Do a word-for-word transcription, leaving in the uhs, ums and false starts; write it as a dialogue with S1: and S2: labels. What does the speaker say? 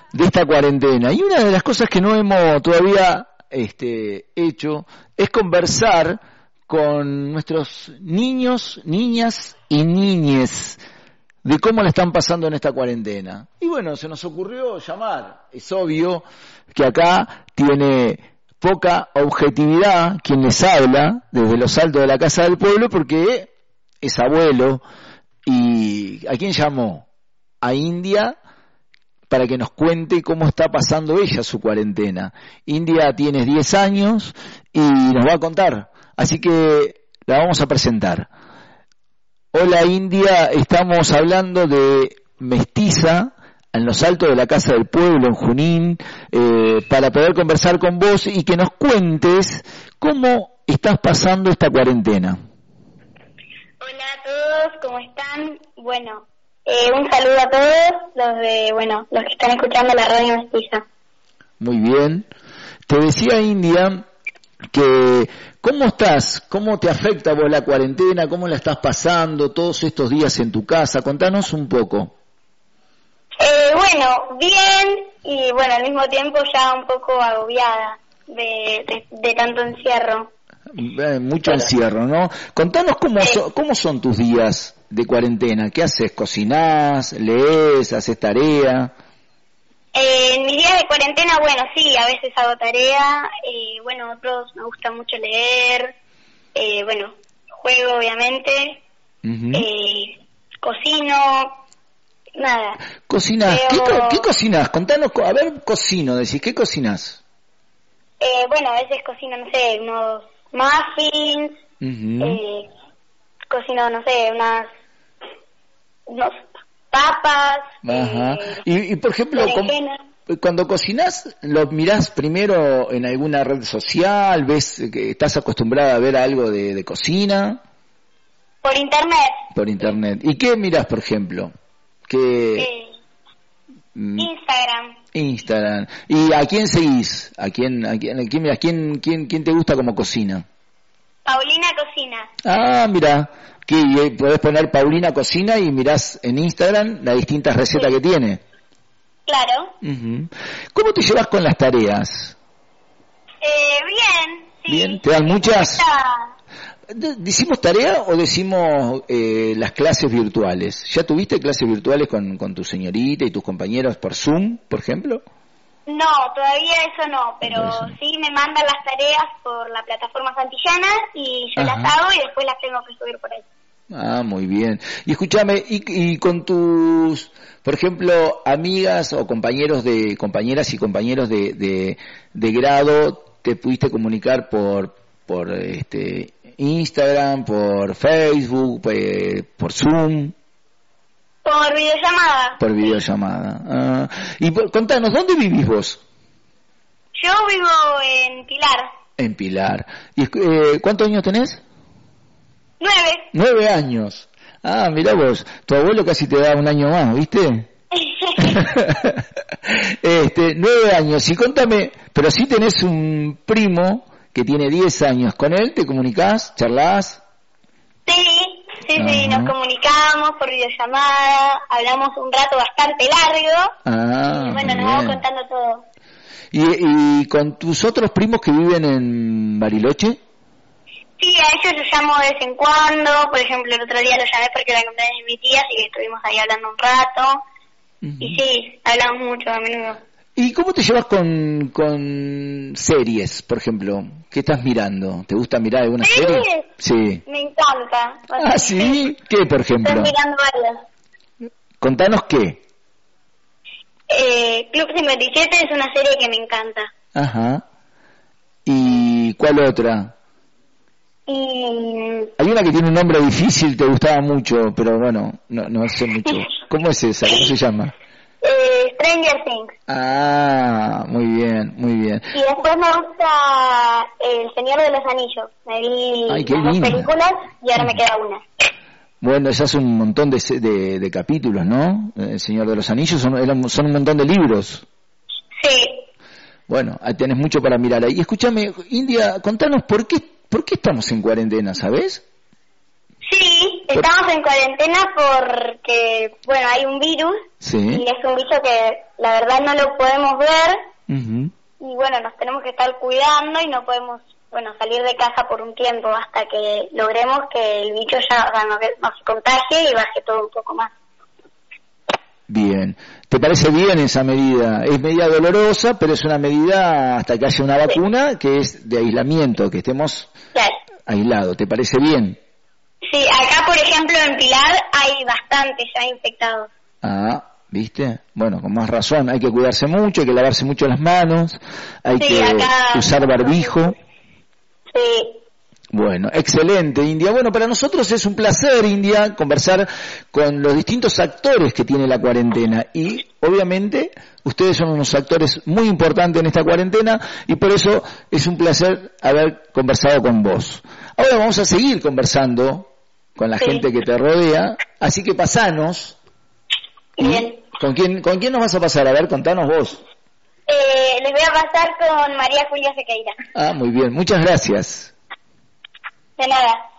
S1: de esta cuarentena. Y una de las cosas que no hemos todavía este, hecho es conversar con nuestros niños, niñas y niñes de cómo le están pasando en esta cuarentena. Y bueno, se nos ocurrió llamar. Es obvio que acá tiene poca objetividad quien les habla desde los altos de la Casa del Pueblo, porque es abuelo. ¿Y a quién llamó? A India, para que nos cuente cómo está pasando ella su cuarentena. India tiene diez años y nos va a contar, así que la vamos a presentar. Hola India, estamos hablando de Mestiza en los altos de la Casa del Pueblo en Junín, eh, para poder conversar con vos y que nos cuentes cómo estás pasando esta cuarentena.
S2: Hola a todos, ¿cómo están? Bueno, eh, un saludo a todos los de, bueno, los que están escuchando la radio Mestiza.
S1: Muy bien. Te decía India que ¿cómo estás? ¿Cómo te afecta vos la cuarentena? ¿Cómo la estás pasando todos estos días en tu casa? Contanos un poco.
S2: Eh, bueno, bien y bueno, al mismo tiempo ya un poco agobiada de, de, de tanto encierro.
S1: Eh, mucho encierro, ¿no? Contanos cómo,
S2: sí.
S1: so, cómo son tus días de cuarentena. ¿Qué haces? ¿Cocinás? ¿Lees? ¿Haces tarea?
S2: Eh, en mis días de cuarentena, bueno, sí, a veces hago tarea, eh, bueno, otros me gusta mucho leer, eh, bueno, juego obviamente, uh-huh. eh, cocino, nada.
S1: ¿Cocinas?
S2: Pero...
S1: ¿Qué, co- ¿Qué cocinas? Contanos, a ver, cocino, decís, ¿qué cocinas?
S2: Eh, bueno, a veces cocino, no sé, unos muffins, uh-huh. eh, cocino, no sé, unas, unos papas.
S1: Ajá.
S2: Eh,
S1: y, y por ejemplo, com, cuando cocinas, ¿lo mirás primero en alguna red social? ¿Ves que estás acostumbrada a ver algo de, de cocina?
S2: Por internet.
S1: Por internet. ¿Y qué mirás, por ejemplo? ¿Qué?
S2: Eh, Instagram.
S1: Instagram. ¿Y a quién seguís? ¿A quién, a quién, a quién, mirás? ¿Quién, quién, quién te gusta como cocina?
S2: Paulina Cocina.
S1: Ah, mira, que podés poner Paulina Cocina y mirás en Instagram las distintas recetas sí. que tiene.
S2: Claro.
S1: Uh-huh. ¿Cómo te llevas con las tareas?
S2: Eh, bien, sí.
S1: ¿Bien? ¿Te dan muchas?
S2: Está...
S1: ¿Decimos tarea o decimos eh, las clases virtuales? ¿Ya tuviste clases virtuales con, con tu señorita y tus compañeros por Zoom, por ejemplo?
S2: No, todavía eso no, pero eso no. Sí me mandan las tareas por la plataforma Santillana y yo Ajá. las hago y después las tengo que subir por ahí.
S1: Ah, muy bien. Y escúchame, y, y con tus, por ejemplo, amigas o compañeros de, compañeras y compañeros de, de, de grado, ¿te pudiste comunicar por, por este, Instagram, por Facebook, por, por Zoom?
S2: Por videollamada.
S1: Por videollamada. Ah. Y por, contanos, ¿dónde vivís vos?
S2: Yo vivo en Pilar.
S1: En Pilar. ¿Y eh, cuántos años tenés?
S2: Nueve.
S1: Nueve años. Ah, mirá vos, tu abuelo casi te da un año más, ¿viste? este, nueve años. Y contame, pero si tenés un primo que tiene diez años, ¿con él te comunicás, charlás?
S2: Sí. Sí, Ajá. sí, nos comunicamos por videollamada, hablamos un rato bastante largo
S1: ah,
S2: y bueno, nos vamos contando todo.
S1: ¿Y, ¿Y con tus otros primos que viven en Bariloche?
S2: Sí, a ellos los llamo de vez en cuando, por ejemplo el otro día los llamé porque era el cumpleaños de mi tía, así que estuvimos ahí hablando un rato, uh-huh. y sí, hablamos mucho a menudo.
S1: ¿Y cómo te llevas con, con series, por ejemplo? ¿Qué estás mirando? ¿Te gusta mirar alguna serie? Sí.
S2: Me encanta.
S1: Ah, ¿sí? ¿Qué, por ejemplo?
S2: Estoy mirando varias.
S1: Contanos qué.
S2: Eh, Club cincuenta y siete es una serie que me encanta.
S1: Ajá. ¿Y cuál otra?
S2: Y...
S1: Hay una que tiene un nombre difícil, te gustaba mucho, pero bueno, no, no sé mucho. ¿Cómo es esa? ¿Cómo se llama?
S2: Eh, Stranger Things.
S1: Ah, muy bien, muy bien.
S2: Y después me gusta El Señor de los Anillos. Me vi
S1: Ay, qué
S2: las
S1: linda.
S2: dos películas y ahora me queda una.
S1: Bueno, esas son un montón de, de, de capítulos, ¿no? El Señor de los Anillos son, eran, son un montón de libros.
S2: Sí.
S1: Bueno, ahí tenés mucho para mirar ahí. Escúchame, India, contanos, ¿por qué, por qué estamos en cuarentena, sabés?
S2: Sí, Estamos en cuarentena porque, bueno, hay un virus,
S1: sí,
S2: y es un bicho que la verdad no lo podemos ver,
S1: uh-huh,
S2: y bueno, nos tenemos que estar cuidando y no podemos, bueno, salir de casa por un tiempo hasta que logremos que el bicho ya no, no se contagie y baje todo un poco más.
S1: Bien. ¿Te parece bien esa medida? Es medida dolorosa, pero es una medida hasta que haya una vacuna, sí, que es de aislamiento, que estemos, claro, aislados. ¿Te parece bien?
S2: Sí, acá por ejemplo en Pilar hay bastantes ya infectados.
S1: Ah, ¿viste? Bueno, con más razón, hay que cuidarse mucho, hay que lavarse mucho las manos, hay sí, que acá usar barbijo.
S2: Sí.
S1: Bueno, excelente, India. Bueno, para nosotros es un placer, India, conversar con los distintos actores que tiene la cuarentena y, obviamente, ustedes son unos actores muy importantes en esta cuarentena y por eso es un placer haber conversado con vos. Ahora vamos a seguir conversando con la sí. gente que te rodea, así que pasanos.
S2: Bien.
S1: ¿Con quién, con quién nos vas a pasar? A ver, contanos vos.
S2: Eh, les voy a pasar con María Julia Sequeira.
S1: Ah, muy bien. Muchas gracias.
S2: De nada.